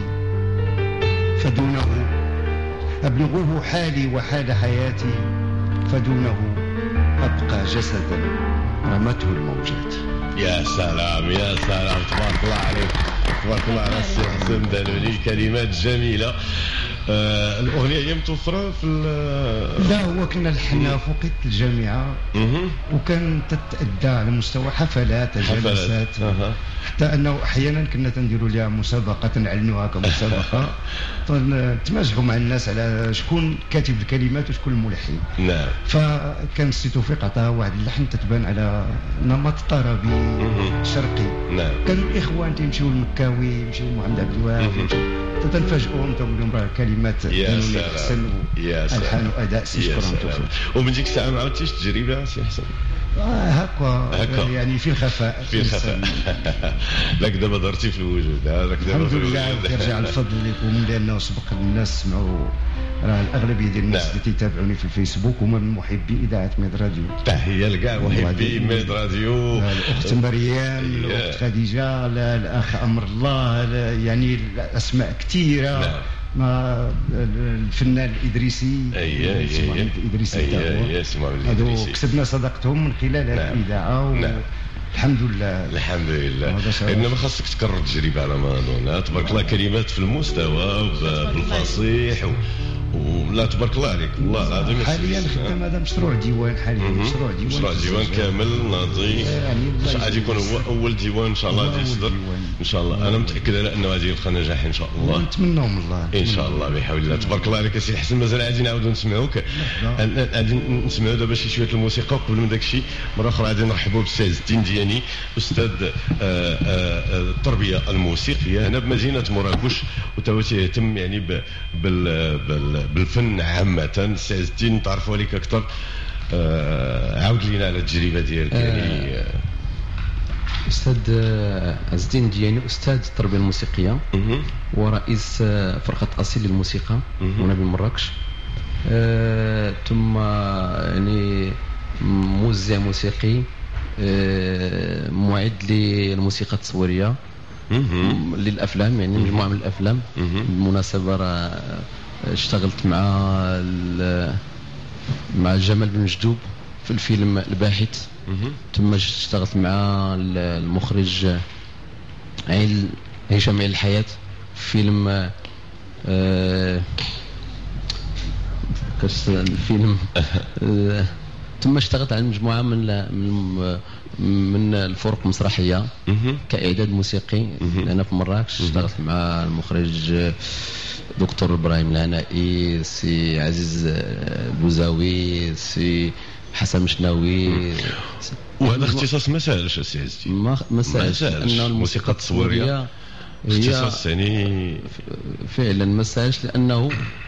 فدونه أبلغوه حالي وحال حياتي فدونه أبقى جسدا رمته الموجات. يا سلام يا سلام تبارك الله عليك تبارك الله على السي حسن دانوني كلمات جميلة. آه الأغنية هي متوفرة في لا هو كنا لحنا في وقت الجامعة وكان تتأدى على مستوى حفلات جلسات حتى أنه أحيانا كنا تنديروا لها مسابقة تنعلنوها كمسابقة نتمازحوا مع الناس على شكون كاتب الكلمات وشكون الملحن. نعم فكان السي توفيق عطاها واحد اللحن تتبان على نمط طربي شرقي. نعم كانوا الإخوان تيمشيو المكاوي يمشيو محمد عبد الوهاب تنفاجئوهم تقول لهم راه كلمات دانوني حسن والحان واداء سي شكران توفيق. ومن ديك الساعه ما عرفتيش التجربه سي حسن؟ آه هكا يعني في الخفاء في الخفاء. لك دابا درتي في الوجود راك دابا في الوجود. الحمد لله كيرجع الفضل لكم لانه سبق الناس سمعوا راه الاغلبيه ديال الناس اللي تيتابعوني في الفيسبوك هما من محبي اذاعه ميد راديو. تحيه لكاع محبي ميد راديو. الاخت مريم الاخت خديجه الاخ امر الله يعني اسماء كثيره. ما الفنان الادريسي اي اي اي الادريسي اي هذو كسبنا صداقتهم من خلال هذه الاذاعه و... نعم. الحمد لله الحمد لله. انما خاصك تكرر التجربه على ما اظن تبارك الله كلمات في المستوى بالفصيح و... ولا تبارك الله عليك والله العظيم. حاليا خدام هذا مشروع ديوان حاليا مشروع ديوان مشروع ديوان كامل ناضي غادي يكون هو اول ديوان ان شاء الله غادي يصدر ان شاء الله. انا متاكد على انه غادي يلقى نجاح ان شاء الله. نتمنوا من الله ان شاء الله بحول الله. تبارك الله عليك سي حسن. مازال غادي نعاودوا نسمعوك غادي نسمعوا دابا شي شويه الموسيقى. قبل من داك الشيء مره اخرى غادي نرحبوا بالسي عز الدين دياني استاذ التربيه الموسيقيه هنا بمدينه مراكش وتو تيهتم يعني بال بالفن عامه. السي عز الدين نتعرفوا عليك اكثر آه عاود لينا على التجربه ديالك يعني. آه استاذ عز الدين دياني استاذ التربيه الموسيقيه ورئيس فرقه اصيل للموسيقى هنا بمراكش. آه ثم يعني موزع موسيقي، آه معد للموسيقى التصويريه للافلام، يعني مجموعه من الافلام. بالمناسبه اشتغلت مع مع جمال بن مجدوب في الفيلم الباحث. ثم اشتغلت مع المخرج عيل هشام عيل الحياة في فيلم آه كاس الفيلم آه ثم اشتغلت على مجموعه من من من الفرق المسرحيه كاعداد موسيقي. انا في مراكش اشتغلت مع المخرج دكتور ابراهيم العنائي، سي عزيز البوزاوي، سي حسن مشناوي. وهذا اختصاص ما سهلش السي عزيز، ما ما سهلش لانه الموسيقى التصويريه اختصاص يعني فعلا ما سهلش، لانه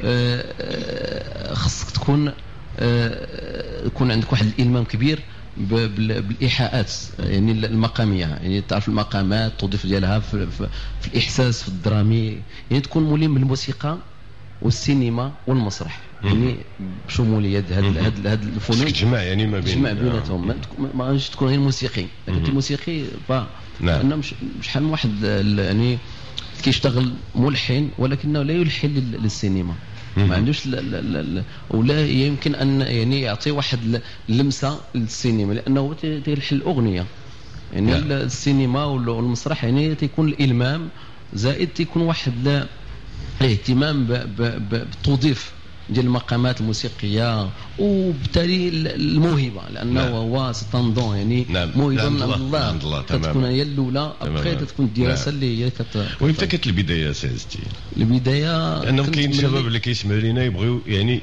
خصك تكون يكون عندك واحد الالمام كبير بالايحاءات يعني المقاميه، يعني تعرف المقامات تضيف ديالها في, في, في الاحساس في الدرامي، يعني تكون ملم بالموسيقى والسينما والمسرح، يعني بشموليه هاد هاد هاد الفنون تجمع يعني ما بين تجمع بيناتهم. ما غاديش تكون غير موسيقي، لكن الموسيقي ف لانه مش شحال من واحد يعني كيشتغل ملحن ولكنه لا يلحن للسينما، ما عندوش لا لا لا ولا يمكن ان يعني يعطي واحد اللمسه للسينما، لانه تيلحن الاغنيه يعني نعم. السينما والمسرح يعني تيكون الالمام زائد تيكون واحد الاهتمام بالتوظيف ديال المقامات الموسيقيه وبالتالي الموهبه، لانه نعم. هو ستندون يعني نعم. موهبه من الله, الله. تكون هي الاولى، ابقى تكون الدراسه نعم. اللي هي كت وامتى كانت البدايه سيدتي؟ البدايه لانه كاين شباب اللي كيسمعوا لينا يبغيو يعني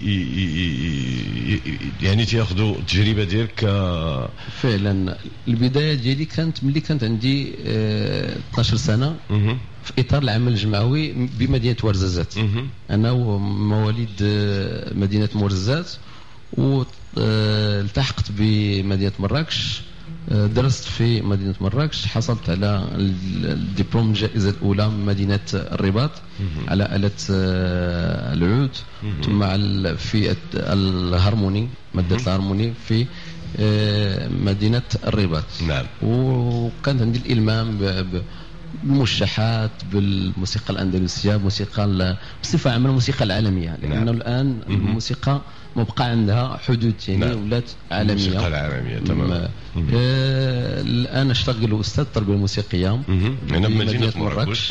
يعني تياخذوا التجربه ديالك ك فعلا. البدايه ديالي كانت ملي كانت عندي اثناش سنه في اطار العمل الجمعوي بمدينه ورزازات. انا مواليد مدينه ورزازات والتحقت بمدينه مراكش، درست في مدينه مراكش، حصلت على الدبلوم الجائزه الاولى من مدينه الرباط على آلة العود، ثم في الهارموني ماده الهارموني في مدينه الرباط. نعم. وكان عندي الالمام ب بالموشحات، بالموسيقى الأندلسية، موسيقى بصفة عامة الموسيقى العالمية، لأنه نعم. الآن الموسيقى ما بقى عندها حدود يعني نعم. ولات عالمية. الموسيقى العالمية تماما. آه الآن أشتغل أستاذ التربية الموسيقية هنا بمدينة مراكش،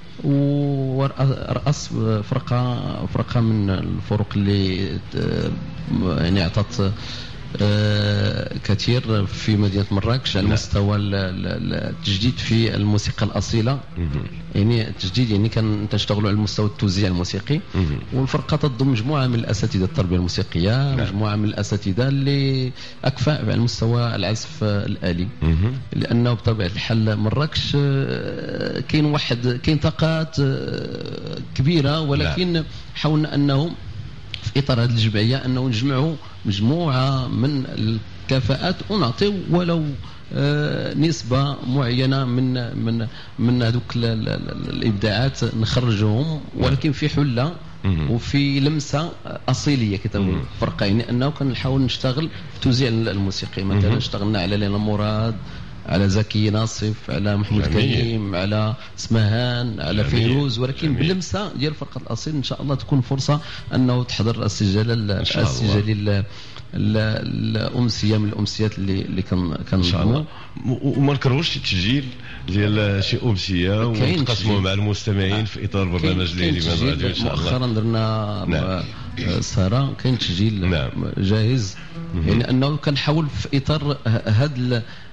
ورأس فرقة فرقة من الفرق اللي يعني أعطت آه كثير في مدينة مراكش على مستوى التجديد في الموسيقى الأصيلة. يعني التجديد يعني كان تشتغلوا على المستوى التوزيع الموسيقي، والفرقة تضم مجموعة من الأساتذة التربية الموسيقية، نعم. مجموعة من الأساتذة اللي أكفاء على مستوى العزف الآلي، لأنه بطبيعة الحال مراكش كاين واحد كاين طاقات كبيرة، ولكن نعم. حاولنا أنه في إطار هذه الجمعية أنه نجمعوا مجموعة من الكفاءات ونعطيو ولو آه نسبة معينة من من من هذوك الإبداعات نخرجهم، ولكن في حلة وفي لمسة أصيلية كتقول فرقة، يعني أنه كنحاول نشتغل في توزيع الموسيقي. مثلا اشتغلنا على ليلى مراد، على زكي ناصف، على محمود كريم، على اسمهان، على فيروز، ولكن جميل. بلمسه ديال فرقه الاصيل. ان شاء الله تكون فرصه انه تحضر السجاله السجالي الامسيه من الامسيات اللي اللي كان كنظموا، وما نكرهوش التسجيل ديال شي امسيه ونتقاسموا مع المستمعين في اطار برنامج ليلي من راديو. ان شاء الله مؤخرا درنا نعم. سهره كاين تسجيل نعم. جاهز، يعني انه كنحاول في اطار هذا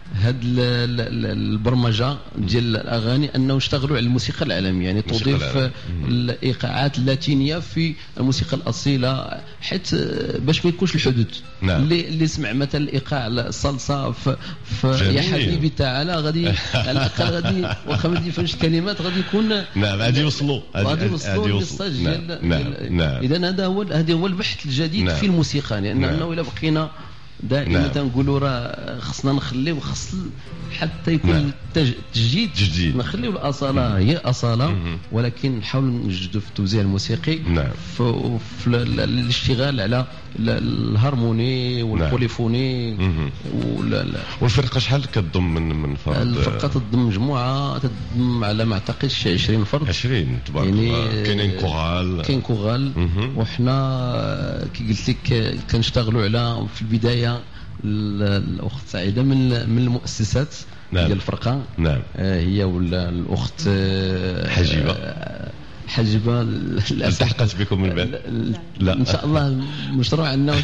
هاد البرمجه ديال الاغاني انه اشتغلوا على الموسيقى العالميه، يعني تضيف الايقاعات اللاتينيه في الموسيقى الاصيله، حيت باش ما يكونش الحدود. نعم. اللي اللي سمع مثلا الايقاع الصلصه في, في يا حبيبي تعالى غادي على الاقل غادي واخا ما يفهمش الكلمات غادي يكون نعم غادي يوصلوا غادي يوصلوا الميساج ديال. نعم. نعم. اذا هذا هو هذا هو البحث الجديد. نعم. في الموسيقى، لانه نعم. الا بقينا دائما نعم. تنقولوا راه خصنا نخليو خص حتى يكون نعم. تجديد جديد، نخليو الاصاله هي اصاله، مم. ولكن نحاولوا نجدوا في التوزيع الموسيقي. نعم. في, في الاشتغال على الهارموني والبوليفوني. ولا والفرقه شحال كتضم من من فرد؟ الفرقه تضم مجموعه تضم على ما اعتقدش عشرين فرد. عشرين تبارك الله. يعني كاينين كورال كاين كورال، وحنا كي قلت لك كنشتغلوا على في البدايه الاخت سعيده من من المؤسسات. نعم. ديال الفرقه. نعم. آه هي ولا الاخت آه حجيبه حجبه التحقت بكم من بعد؟ لا ان شاء الله مشروع عندنا.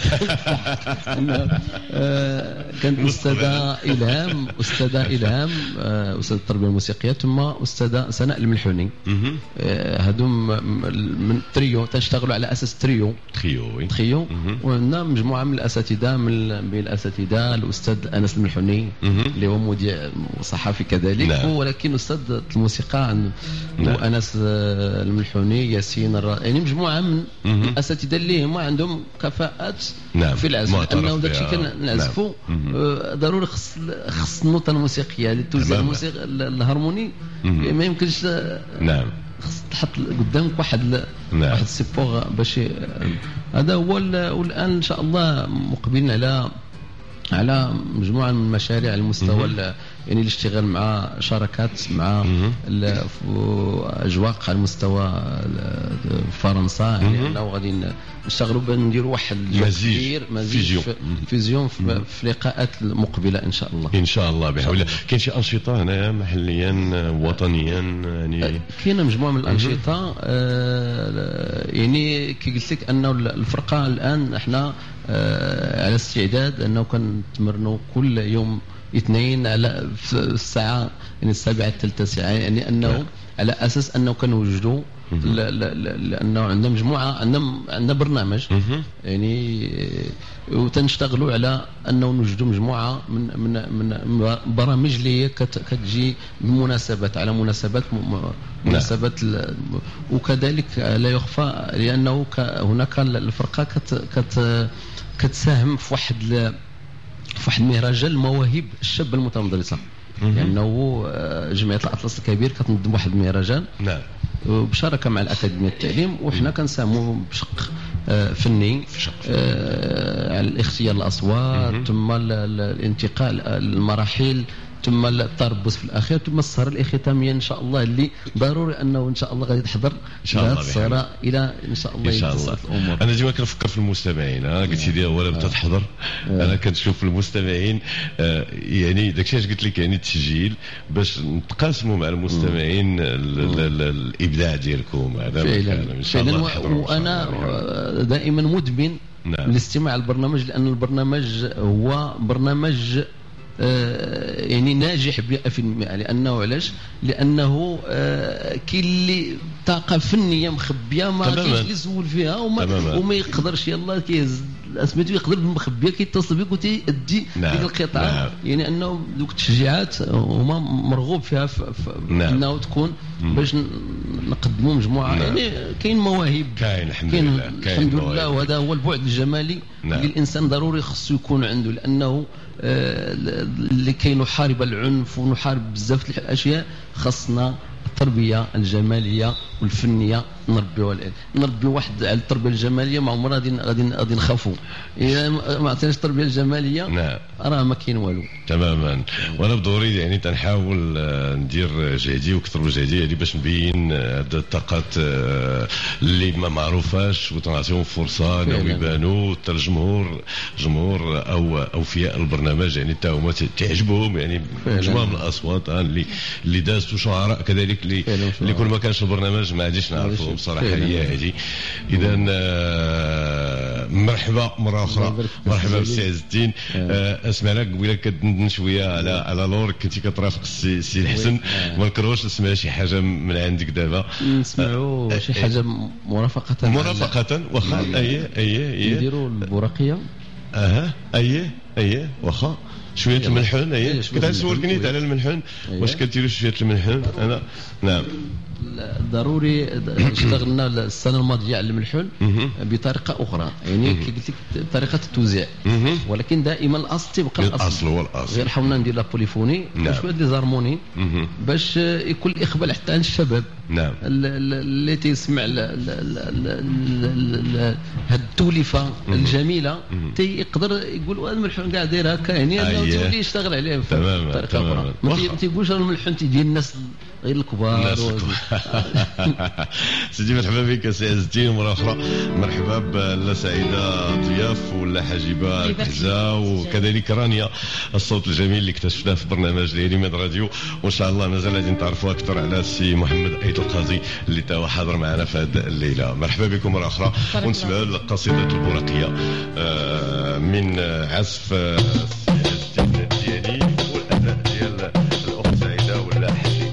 كانت استاذه الهام استاذه الهام استاذه التربيه الموسيقيه، ثم استاذه سناء الملحوني. هادو من تريو تنشتغلوا على اساس تريو تريو تريو وعندنا مجموعه من الاساتذه من بين الاساتذه الاستاذ انس الملحوني اللي هو مذيع صحفي كذلك. نعم. ولكن استاذ الموسيقى عند انس الملحوني ياسين الر... يعني مجموعه من الاساتذه اللي هما عندهم كفاءات. نعم. في العزف، لانه داكشي كنعزفوا. نعم. ضروري خص خص النوطه الموسيقيه للتوزيع الموسيقى الهارموني ما يمكنش. نعم. خص تحط قدامك واحد. نعم. واحد السيبور باش هذا هو. والان ان شاء الله مقبلين على على مجموعه من المشاريع على المستوى يعني الاشتغال مع شراكات مع اجواق على المستوى فرنسا، يعني انه غادي نشتغلوا بان نديروا واحد مزيج فيزيون فيزيون في, في اللقاءات المقبله ان شاء الله. ان شاء الله بحول الله. كاين شي انشطه هنا محليا وطنيا يعني؟ كاينه مجموعه من الانشطه. آه يعني كي قلت لك انه الفرقه الان احنا آه على استعداد انه كنتمرنوا كل يوم اثنين على الساعه يعني السابعه التاسعه، يعني انه على اساس انه كنوجدوا لانه عندنا مجموعه عندنا عندنا برنامج يعني وتنشتغلوا على انه نوجدوا مجموعه من من من برامج اللي هي كتجي بمناسبات على مناسبات مناسبات. وكذلك لا يخفى لانه هناك الفرقه كت كت كتساهم في واحد في واحد مهرجان المواهب الشابه المتمدرسه، لانه يعني جمعيه الاطلس الكبير كتنظم واحد المهرجان. نعم. بشراكه مع الاكاديميه التعليم، وحنا كنساهموا بشق فني على الاختيار الاصوات، ثم الانتقال المراحل، ثم التربص في الاخير، ثم السهره الختاميه ان شاء الله اللي ضروري انه ان شاء الله غادي تحضر السهره الى ان شاء الله يتصل الامور. انا ديما كنفكر في المستمعين. ها قلتي لي اولا بدا تحضر. انا كنشوف المستمعين آه يعني داكشي اش قلت لك يعني التسجيل باش نتقاسموا مع المستمعين الابداع ديالكم. هذا ان شاء الله. وانا دائما مدمن نعم. الاستماع للبرنامج، لان البرنامج هو برنامج آه يعني ناجح مئة بالمئة. لانه علاش؟ لانه آه كاين اللي طاقه فنيه مخبيه ما كاينش اللي يسول فيها وما, وما يقدرش يلاه كيهز سميتو يقدر مخبيه كيتصل بك وتيأدي نعم. ديك القطعه. نعم. يعني انه دوك التشجيعات هما مرغوب فيها نعم. انه تكون باش نقدموا مجموعه. نعم. يعني كاين مواهب كاين الحمد لله كاين الحمد لله. وهذا هو البعد الجمالي. نعم. اللي الانسان ضروري خصو يكون عنده، لانه آه لكي نحارب العنف ونحارب بزاف الاشياء خصنا التربيه الجماليه والفنيه نربيوها. نربيو واحد على التربيه الجماليه ما عمرنا غادي غادي غادي نخافوا. اذا ما عطيناش التربيه الجماليه نعم. راه ما كاين والو تماما. وانا بدوري يعني تنحاول ندير جهدي وكثر جهدي يعني باش نبين هاد الطاقات اللي ما معروفاش وتنعطيهم فرصه انهم يبانوا حتى الجمهور جمهور او اوفياء البرنامج يعني حتى هما تعجبهم يعني مجموعه من الاصوات اللي اللي دازوا شعراء كذلك اللي اللي كل ما كانش البرنامج الخارج ما غاديش نعرفوا بصراحه هي هذه. اذا مرحبا مره اخرى، مرحبا بالسي عز الدين. اسمعنا قبيله كدندن شويه على على لور كنتي كترافق السي سي الحسن، ما نكرهوش نسمع شي حاجه من عندك دابا، نسمعوا شي حاجه مرافقه مرافقه واخا. اييه اييه اييه نديروا البراقيه. اها اييه اييه واخا شويه الملحون. اييه كنت غنسولك على الملحون، واش كديروا شويه الملحون؟ انا نعم ضروري اشتغلنا السنه الماضيه على الملحون بطريقه اخرى، يعني كي قلت لك طريقه التوزيع، ولكن دائما الاصل تبقى الاصل. الاصل هو الاصل، غير حاولنا ندير لا بوليفوني وشويه دي زارموني باش يكون الاقبال حتى عند الشباب. نعم اللي تيسمع هاد التوليفه الجميله تيقدر يقول هذا الملحون كاع داير هكا، يعني انه تولي يشتغل عليه بطريقه اخرى. ما تيقولش الملحون تيدير الناس غير الكبار. سيدي مرحبا بك سي عز الدين مره اخرى. مرحبا بلا سعيده ضياف ولا حجيبه الحجه، وكذلك رانيا الصوت الجميل اللي اكتشفناه في برنامج ليلي ميد راديو. وان شاء الله مازال غادي نتعرفوا اكثر على السي محمد ايت القاضي اللي تا حاضر معنا في هذه الليله. مرحبا بكم مره اخرى، ونسمعوا قصيده البراقيه من عزف السي عز الدين ديالي والاداء ديال الاخت سعيده ولا حجيبه.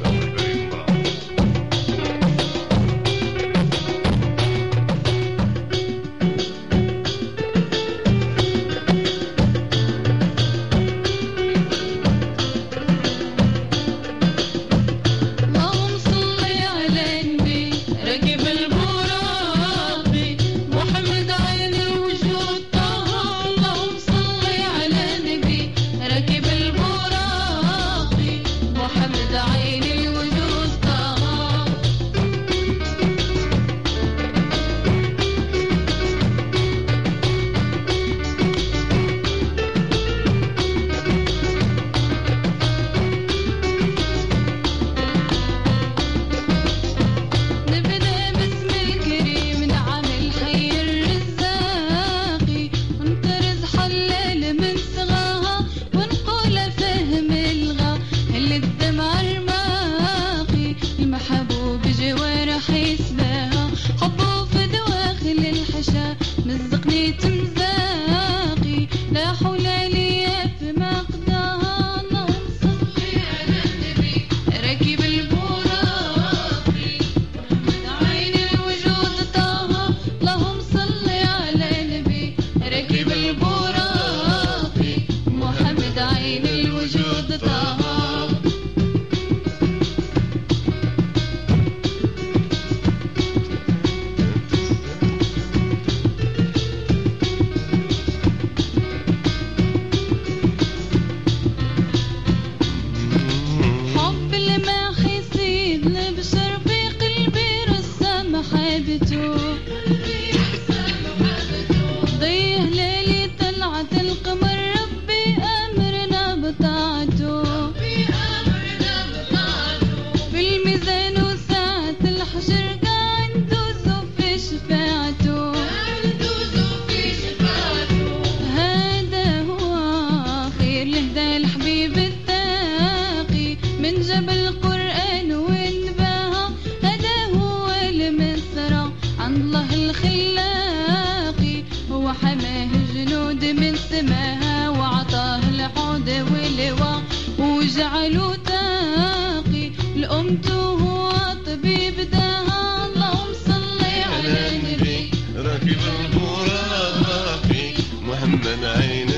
عين